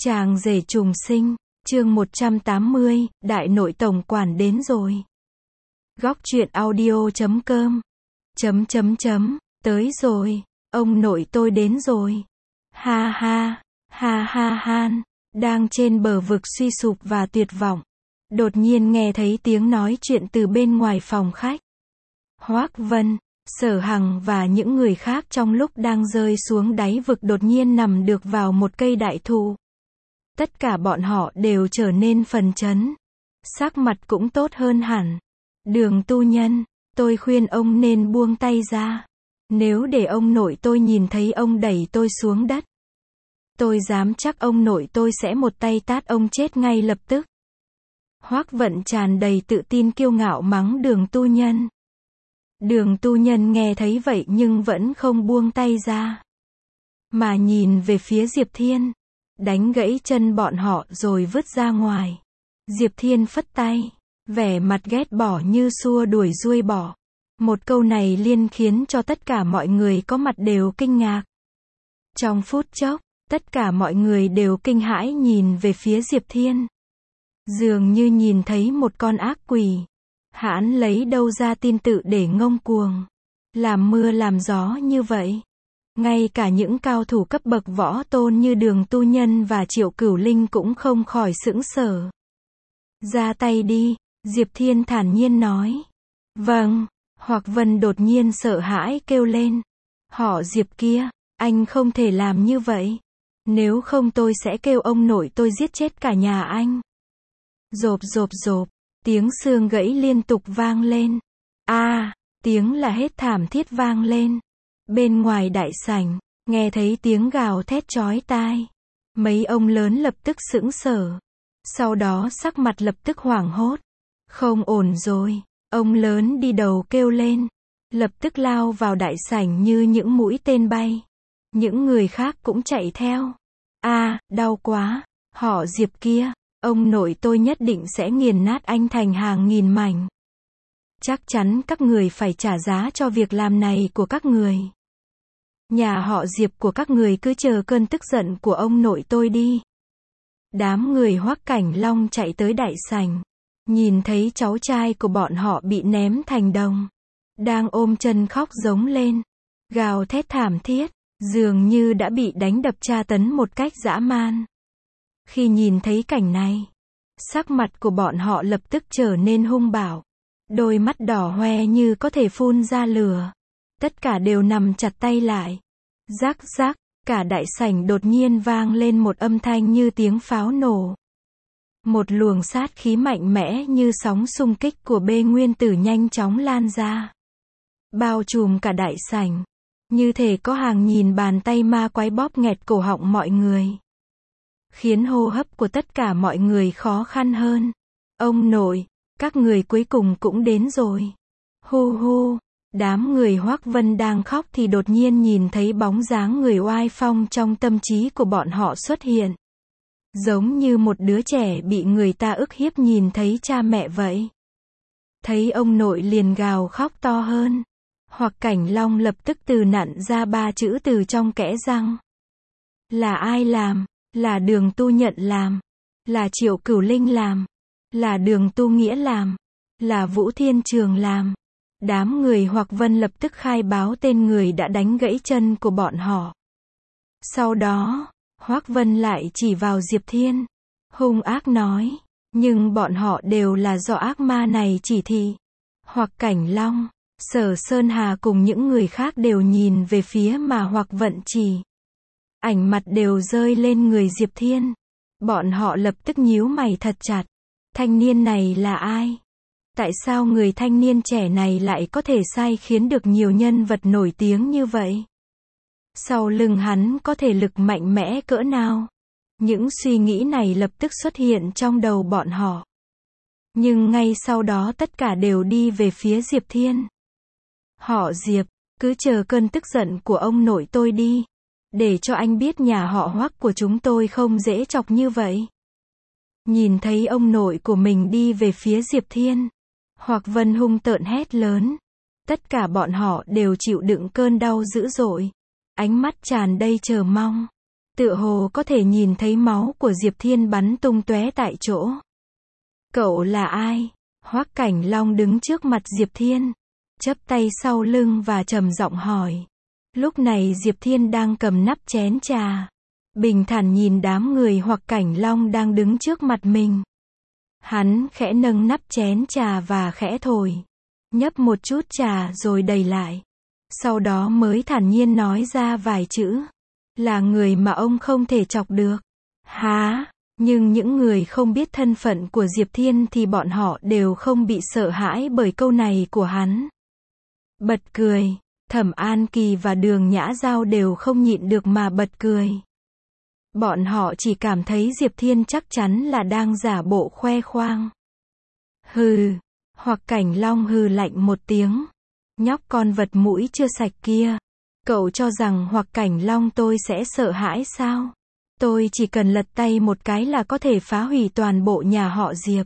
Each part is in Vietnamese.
Chàng rể trùng sinh, chương 180, đại nội tổng quản đến rồi. Góc truyện audio.com Tới rồi, ông nội tôi đến rồi. Ha ha han, đang trên bờ vực suy sụp và tuyệt vọng. Đột nhiên nghe thấy tiếng nói chuyện từ bên ngoài phòng khách. Hoác Vân, Sở Hằng và những người khác trong lúc đang rơi xuống đáy vực đột nhiên nằm được vào một cây đại thụ. Tất cả bọn họ đều trở nên phấn chấn. Sắc mặt cũng tốt hơn hẳn. Đường tu nhân, tôi khuyên ông nên buông tay ra. Nếu để ông nội tôi nhìn thấy ông đẩy tôi xuống đất, tôi dám chắc ông nội tôi sẽ một tay tát ông chết ngay lập tức. Hoác Vận tràn đầy tự tin kiêu ngạo mắng Đường tu nhân. Đường tu nhân nghe thấy vậy nhưng vẫn không buông tay ra, mà nhìn về phía Diệp Thiên, đánh gãy chân bọn họ rồi vứt ra ngoài. Diệp Thiên phất tay, vẻ mặt ghét bỏ như xua đuổi ruồi bọ. Một câu này liên khiến cho tất cả mọi người có mặt đều kinh ngạc. Trong phút chốc, tất cả mọi người đều kinh hãi nhìn về phía Diệp Thiên. Dường như nhìn thấy một con ác quỷ. Hãn lấy đâu ra tin tự để ngông cuồng, làm mưa làm gió như vậy. Ngay cả những cao thủ cấp bậc võ tôn như Đường tu nhân và Triệu Cửu Linh cũng không khỏi sững sờ. Ra tay đi, Diệp Thiên thản nhiên nói. Vâng. Hoạc Vân đột nhiên sợ hãi kêu lên. Họ Diệp kia, anh không thể làm như vậy. Nếu không tôi sẽ kêu ông nội tôi giết chết cả nhà anh. Rộp, tiếng xương gãy liên tục vang lên. Tiếng là hét thảm thiết vang lên. Bên ngoài đại sảnh, nghe thấy tiếng gào thét chói tai. Mấy ông lớn lập tức sững sờ. Sau đó sắc mặt lập tức hoảng hốt. Không ổn rồi. Ông lớn đi đầu kêu lên. Lập tức lao vào đại sảnh như những mũi tên bay. Những người khác cũng chạy theo. Đau quá. Họ Diệp kia. Ông nội tôi nhất định sẽ nghiền nát anh thành hàng nghìn mảnh. Chắc chắn các người phải trả giá cho việc làm này của các người. Nhà họ Diệp của các người cứ chờ cơn tức giận của ông nội tôi đi. Đám người Hoắc Cảnh Long chạy tới đại sảnh. Nhìn thấy cháu trai của bọn họ bị ném thành đồng. Đang ôm chân khóc giống lên. Gào thét thảm thiết. Dường như đã bị đánh đập tra tấn một cách dã man. Khi nhìn thấy cảnh này, sắc mặt của bọn họ lập tức trở nên hung bạo. Đôi mắt đỏ hoe như có thể phun ra lửa. Tất cả đều nằm chặt tay lại. Rắc rắc, cả đại sảnh đột nhiên vang lên một âm thanh như tiếng pháo nổ. Một luồng sát khí mạnh mẽ như sóng xung kích của bê nguyên tử nhanh chóng lan ra. Bao trùm cả đại sảnh. Như thể có hàng nghìn bàn tay ma quái bóp nghẹt cổ họng mọi người. Khiến hô hấp của tất cả mọi người khó khăn hơn. Ông nội, các người cuối cùng cũng đến rồi. Hu, đám người Hoác Vân đang khóc thì đột nhiên nhìn thấy bóng dáng người oai phong trong tâm trí của bọn họ xuất hiện. Giống như một đứa trẻ bị người ta ức hiếp nhìn thấy cha mẹ vậy. Thấy ông nội liền gào khóc to hơn. Hoạc Cảnh Long lập tức từ nặn ra 3 chữ từ trong kẽ răng. Là ai làm? Là Đường tu nhận làm. Là Triệu Cửu Linh làm. Là Đường tu nghĩa làm. Là Vũ Thiên Trường làm. Đám người Hoạc Vân lập tức khai báo tên người đã đánh gãy chân của bọn họ. Sau đó, Hoác Vân lại chỉ vào Diệp Thiên. Hung ác nói. Nhưng bọn họ đều là do ác ma này chỉ thị. Hoạc Cảnh Long, Sở Sơn Hà cùng những người khác đều nhìn về phía mà Hoạc Vận chỉ. Ảnh mặt đều rơi lên người Diệp Thiên. Bọn họ lập tức nhíu mày thật chặt. Thanh niên này là ai? Tại sao người thanh niên trẻ này lại có thể sai khiến được nhiều nhân vật nổi tiếng như vậy? Sau lưng hắn có thể lực mạnh mẽ cỡ nào? Những suy nghĩ này lập tức xuất hiện trong đầu bọn họ. Nhưng ngay sau đó tất cả đều đi về phía Diệp Thiên. Họ Diệp, cứ chờ cơn tức giận của ông nội tôi đi. Để cho anh biết nhà họ Hoắc của chúng tôi không dễ chọc như vậy. Nhìn thấy ông nội của mình đi về phía Diệp Thiên. Hoạc Vân hung tợn hét lớn. Tất cả bọn họ đều chịu đựng cơn đau dữ dội. Ánh mắt tràn đầy chờ mong. tựa hồ có thể nhìn thấy máu của Diệp Thiên bắn tung tóe tại chỗ. Cậu là ai? Hoắc Cảnh Long đứng trước mặt Diệp Thiên, chắp tay sau lưng và trầm giọng hỏi. Lúc này Diệp Thiên đang cầm nắp chén trà, bình thản nhìn đám người Hoắc Cảnh Long đang đứng trước mặt mình. Hắn khẽ nâng nắp chén trà và khẽ thổi, nhấp một chút trà rồi đầy lại. Sau đó mới thản nhiên nói ra vài chữ. Là người mà ông không thể chọc được. Há, nhưng những người không biết thân phận của Diệp Thiên thì bọn họ đều không bị sợ hãi bởi câu này của hắn. Bật cười, Thẩm An Kỳ và Đường Nhã Giao đều không nhịn được mà bật cười. Bọn họ chỉ cảm thấy Diệp Thiên chắc chắn là đang giả bộ khoe khoang. Hừ, Hoắc Cảnh Long hừ lạnh một tiếng. Nhóc con vật mũi chưa sạch kia. Cậu cho rằng Hoắc Cảnh Long tôi sẽ sợ hãi sao? Tôi chỉ cần lật tay một cái là có thể phá hủy toàn bộ nhà họ Diệp.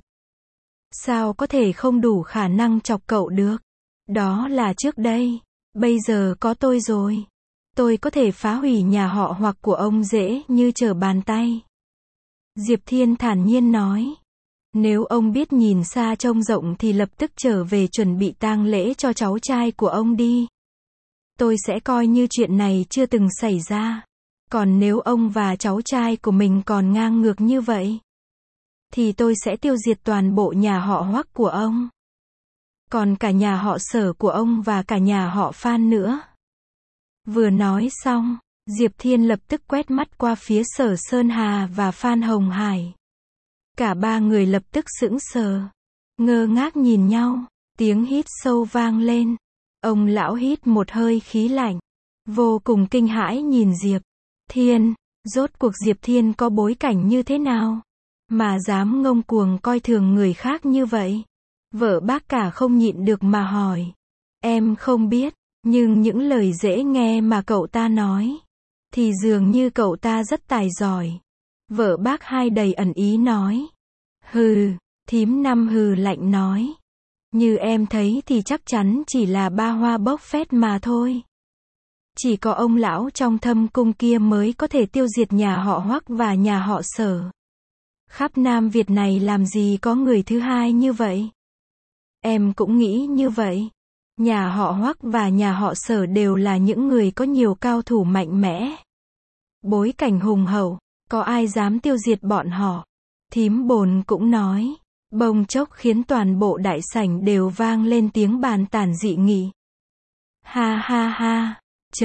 Sao có thể không đủ khả năng chọc cậu được? Đó là trước đây. Bây giờ có tôi rồi. Tôi có thể phá hủy nhà họ Hoắc của ông dễ như trở bàn tay. Diệp Thiên thản nhiên nói. Nếu ông biết nhìn xa trông rộng thì lập tức trở về chuẩn bị tang lễ cho cháu trai của ông đi. Tôi sẽ coi như chuyện này chưa từng xảy ra. Còn nếu ông và cháu trai của mình còn ngang ngược như vậy, thì tôi sẽ tiêu diệt toàn bộ nhà họ Hoắc của ông. Còn cả nhà họ Sở của ông và cả nhà họ Phan nữa. Vừa nói xong, Diệp Thiên lập tức quét mắt qua phía Sở Sơn Hà và Phan Hồng Hải. Cả ba người lập tức sững sờ, ngơ ngác nhìn nhau, tiếng hít sâu vang lên. Ông lão hít một hơi khí lạnh, vô cùng kinh hãi nhìn Diệp Thiên, rốt cuộc Diệp Thiên có bối cảnh như thế nào, mà dám ngông cuồng coi thường người khác như vậy. Vợ bác cả không nhịn được mà hỏi, em không biết, nhưng những lời dễ nghe mà cậu ta nói, thì dường như cậu ta rất tài giỏi. Vợ bác hai đầy ẩn ý nói, hừ, thím năm hừ lạnh nói. Như em thấy thì chắc chắn chỉ là ba hoa bốc phét mà thôi. Chỉ có ông lão trong thâm cung kia mới có thể tiêu diệt nhà họ Hoắc và nhà họ Sở. Khắp Nam Việt này làm gì có người thứ hai như vậy? Em cũng nghĩ như vậy. Nhà họ Hoắc và nhà họ Sở đều là những người có nhiều cao thủ mạnh mẽ. Bối cảnh hùng hậu, có ai dám tiêu diệt bọn họ? Thím Bồn cũng nói. Bỗng chốc khiến toàn bộ đại sảnh đều vang lên tiếng bàn tản dị nghị. Ha ha ha.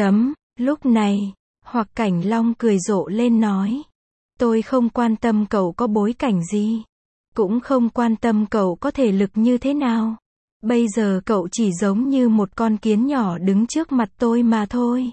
Lúc này, Hoắc Cảnh Long cười rộ lên nói. Tôi không quan tâm cậu có bối cảnh gì. Cũng không quan tâm cậu có thể lực như thế nào. Bây giờ cậu chỉ giống như một con kiến nhỏ đứng trước mặt tôi mà thôi.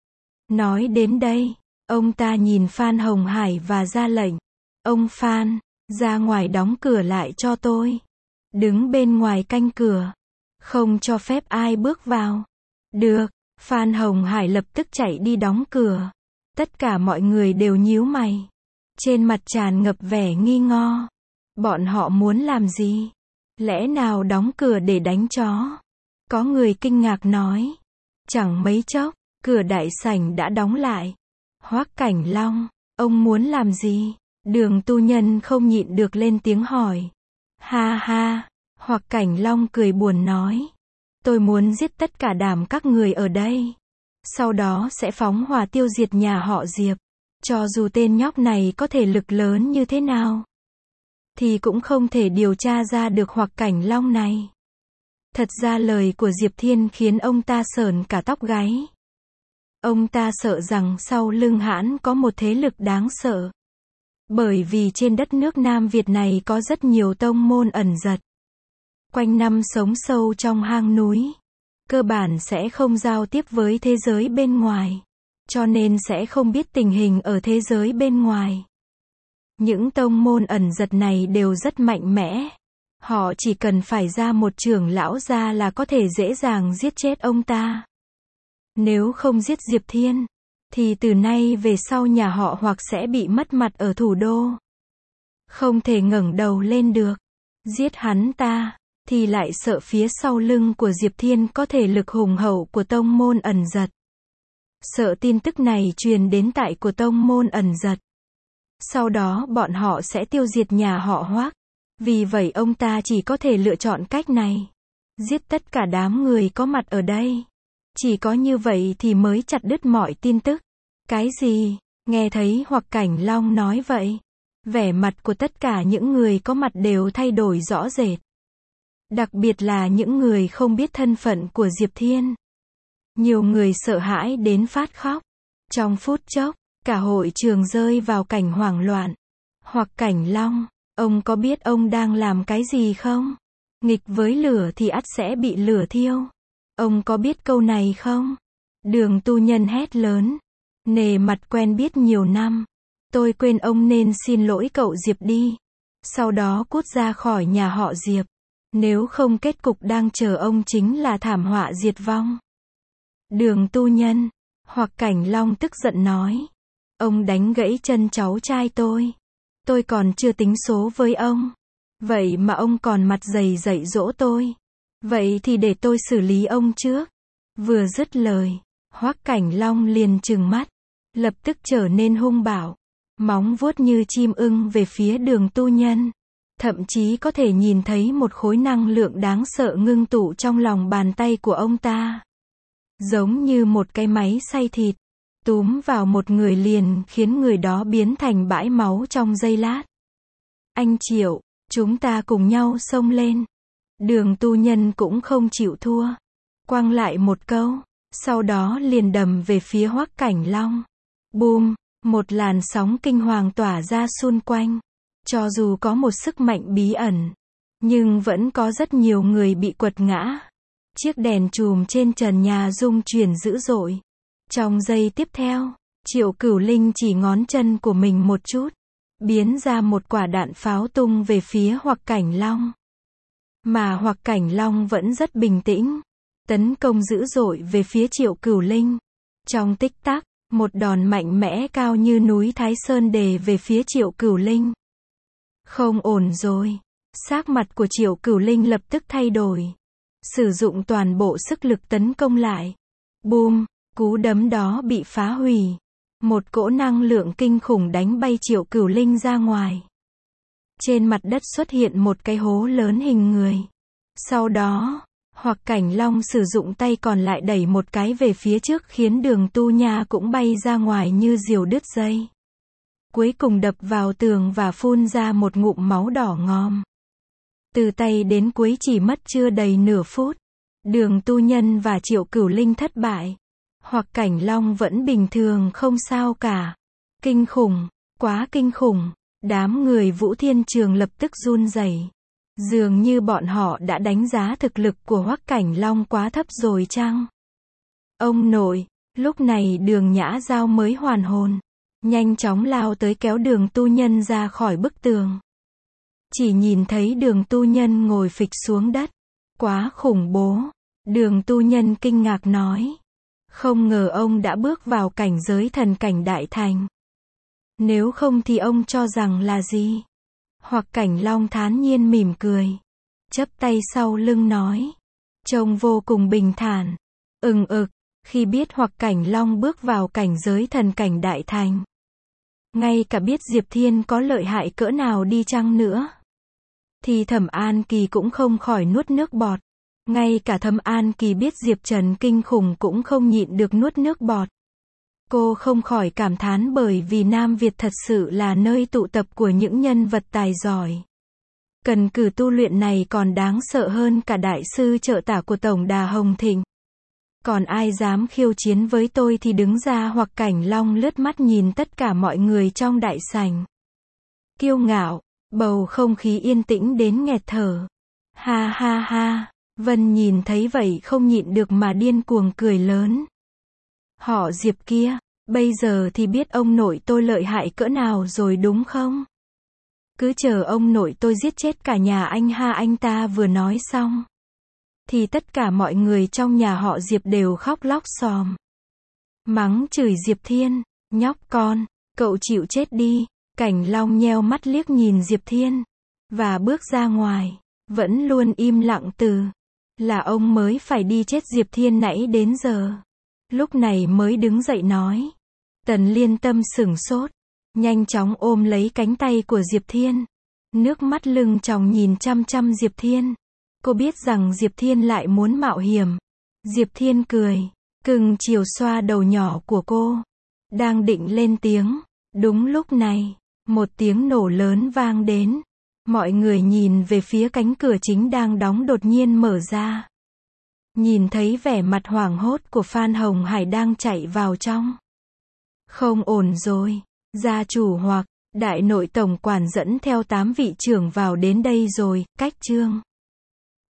Nói đến đây, ông ta nhìn Phan Hồng Hải và ra lệnh. Ông Phan, ra ngoài đóng cửa lại cho tôi. Đứng bên ngoài canh cửa. Không cho phép ai bước vào. Được, Phan Hồng Hải lập tức chạy đi đóng cửa. Tất cả mọi người đều nhíu mày. Trên mặt tràn ngập vẻ nghi ngờ. Bọn họ muốn làm gì? Lẽ nào đóng cửa để đánh chó? Có người kinh ngạc nói. Chẳng mấy chốc, cửa đại sảnh đã đóng lại. Hoắc Cảnh Long, ông muốn làm gì? Đường Tu Nhân không nhịn được lên tiếng hỏi. Ha ha, Hoắc Cảnh Long cười buồn nói. Tôi muốn giết tất cả đám các người ở đây. Sau đó sẽ phóng hỏa tiêu diệt nhà họ Diệp. Cho dù tên nhóc này có thể lực lớn như thế nào, thì cũng không thể điều tra ra được Hoắc Cảnh Long này. Thật ra lời của Diệp Thiên khiến ông ta sởn cả tóc gáy. Ông ta sợ rằng sau lưng hắn có một thế lực đáng sợ. Bởi vì trên đất nước Nam Việt này có rất nhiều tông môn ẩn giật. Quanh năm sống sâu trong hang núi. Cơ bản sẽ không giao tiếp với thế giới bên ngoài. Cho nên sẽ không biết tình hình ở thế giới bên ngoài. Những tông môn ẩn giật này đều rất mạnh mẽ. Họ chỉ cần phải ra một trưởng lão ra là có thể dễ dàng giết chết ông ta. Nếu không giết Diệp Thiên, thì từ nay về sau nhà họ Hoắc sẽ bị mất mặt ở thủ đô. Không thể ngẩng đầu lên được. Giết hắn ta, thì lại sợ phía sau lưng của Diệp Thiên có thể lực hùng hậu của tông môn ẩn giật. sợ tin tức này truyền đến tại của tông môn ẩn giật. Sau đó bọn họ sẽ tiêu diệt nhà họ Hoắc. Vì vậy ông ta chỉ có thể lựa chọn cách này. Giết tất cả đám người có mặt ở đây. Chỉ có như vậy thì mới chặt đứt mọi tin tức. Cái gì? Nghe thấy Hoặc Cảnh Long nói vậy, vẻ mặt của tất cả những người có mặt đều thay đổi rõ rệt. Đặc biệt là những người không biết thân phận của Diệp Thiên. Nhiều người sợ hãi đến phát khóc. Trong phút chốc, cả hội trường rơi vào cảnh hoảng loạn. Hoặc Cảnh Long, ông có biết ông đang làm cái gì không? Nghịch với lửa thì ắt sẽ bị lửa thiêu. Ông có biết câu này không? Đường Tu Nhân hét lớn. Nề mặt quen biết nhiều năm. Tôi quên ông nên xin lỗi cậu Diệp đi. Sau đó cút ra khỏi nhà họ Diệp. Nếu không kết cục đang chờ ông chính là thảm họa diệt vong. Đường Tu Nhân, Hoặc Cảnh Long tức giận nói. Ông đánh gãy chân cháu trai tôi. Tôi còn chưa tính số với ông. Vậy mà ông còn mặt dày dạy dỗ tôi. Vậy thì để tôi xử lý ông trước. Vừa dứt lời, Hoắc Cảnh Long liền trừng mắt. Lập tức trở nên hung bạo. Móng vuốt như chim ưng về phía Đường Tu Nhân. Thậm chí có thể nhìn thấy một khối năng lượng đáng sợ ngưng tụ trong lòng bàn tay của ông ta. Giống như một cái máy xay thịt. Túm vào một người liền khiến người đó biến thành bãi máu trong giây lát. Anh Triệu, chúng ta cùng nhau xông lên. Đường Tu Nhân cũng không chịu thua. Quăng lại một câu. Sau đó liền đầm về phía Hoắc Cảnh Long. Bùm, một làn sóng kinh hoàng tỏa ra xung quanh. Cho dù có một sức mạnh bí ẩn, nhưng vẫn có rất nhiều người bị quật ngã. Chiếc đèn chùm trên trần nhà rung chuyển dữ dội. Trong giây tiếp theo, Triệu Cửu Linh chỉ ngón chân của mình một chút, biến ra một quả đạn pháo tung về phía Hoặc Cảnh Long. Mà Hoặc Cảnh Long vẫn rất bình tĩnh, tấn công dữ dội về phía Triệu Cửu Linh. Trong tích tắc, một đòn mạnh mẽ cao như núi Thái Sơn đè về phía Triệu Cửu Linh. Không ổn rồi. Sắc mặt của Triệu Cửu Linh lập tức thay đổi. Sử dụng toàn bộ sức lực tấn công lại. Bùm, cú đấm đó bị phá hủy. Một cỗ năng lượng kinh khủng đánh bay Triệu Cửu Linh ra ngoài. Trên mặt đất xuất hiện một cái hố lớn hình người. Sau đó, Hoặc Cảnh Long sử dụng tay còn lại đẩy một cái về phía trước khiến Đường Tu Nha cũng bay ra ngoài như diều đứt dây. Cuối cùng đập vào tường và phun ra một ngụm máu đỏ ngòm. Từ tay đến cuối chỉ mất chưa đầy nửa phút. Đường Tu Nhân và Triệu Cửu Linh thất bại. Hoặc Cảnh Long vẫn bình thường không sao cả. Kinh khủng, quá kinh khủng. Đám người Vũ Thiên Trường lập tức run rẩy. Dường như bọn họ đã đánh giá thực lực của Hoắc Cảnh Long quá thấp rồi chăng? Ông nội, lúc này Đường Nhã Giao mới hoàn hồn. Nhanh chóng lao tới kéo Đường Tu Nhân ra khỏi bức tường. Chỉ nhìn thấy Đường Tu Nhân ngồi phịch xuống đất. Quá khủng bố. Đường Tu Nhân kinh ngạc nói. Không ngờ ông đã bước vào cảnh giới thần cảnh đại thành. Nếu không thì ông cho rằng là gì? Hoặc Cảnh Long thản nhiên mỉm cười. Chắp tay sau lưng nói. Trông vô cùng bình thản. Khi biết Hoặc Cảnh Long bước vào cảnh giới thần cảnh đại thành. Ngay cả biết Diệp Thiên có lợi hại cỡ nào đi chăng nữa. Thì Thẩm An Kỳ cũng không khỏi nuốt nước bọt. Ngay cả Thẩm An Kỳ biết Diệp Trần kinh khủng cũng không nhịn được nuốt nước bọt. Cô không khỏi cảm thán bởi vì Nam Việt thật sự là nơi tụ tập của những nhân vật tài giỏi. Cần cử tu luyện này còn đáng sợ hơn cả đại sư trợ tả của Tổng đà Hồng Thịnh. Còn ai dám khiêu chiến với tôi thì đứng ra. Hoặc Cảnh Long lướt mắt nhìn tất cả mọi người trong đại sảnh. Kiêu ngạo, bầu không khí yên tĩnh đến nghẹt thở. Ha ha ha, Vân nhìn thấy vậy không nhịn được mà điên cuồng cười lớn. Họ Diệp kia, bây giờ thì biết ông nội tôi lợi hại cỡ nào rồi đúng không? Cứ chờ ông nội tôi giết chết cả nhà anh ha. Anh ta vừa nói xong thì tất cả mọi người trong nhà họ Diệp đều khóc lóc xòm. Mắng chửi Diệp Thiên, nhóc con, cậu chịu chết đi. Cảnh Long nheo mắt liếc nhìn Diệp Thiên và bước ra ngoài, vẫn luôn im lặng từ là ông mới phải đi chết. Diệp Thiên nãy đến giờ lúc này mới đứng dậy nói. Tần Liên Tâm sửng sốt, nhanh chóng ôm lấy cánh tay của Diệp Thiên. Nước mắt lưng tròng nhìn chăm chăm Diệp Thiên. Cô biết rằng Diệp Thiên lại muốn mạo hiểm. Diệp Thiên cười, cưng chiều xoa đầu nhỏ của cô. Đang định lên tiếng. Đúng lúc này, một tiếng nổ lớn vang đến. Mọi người nhìn về phía cánh cửa chính đang đóng đột nhiên mở ra. Nhìn thấy vẻ mặt hoảng hốt của Phan Hồng Hải đang chạy vào trong. Không ổn rồi. Gia chủ hoặc đại nội tổng quản dẫn theo 8 vị trưởng vào đến đây rồi, cách chương.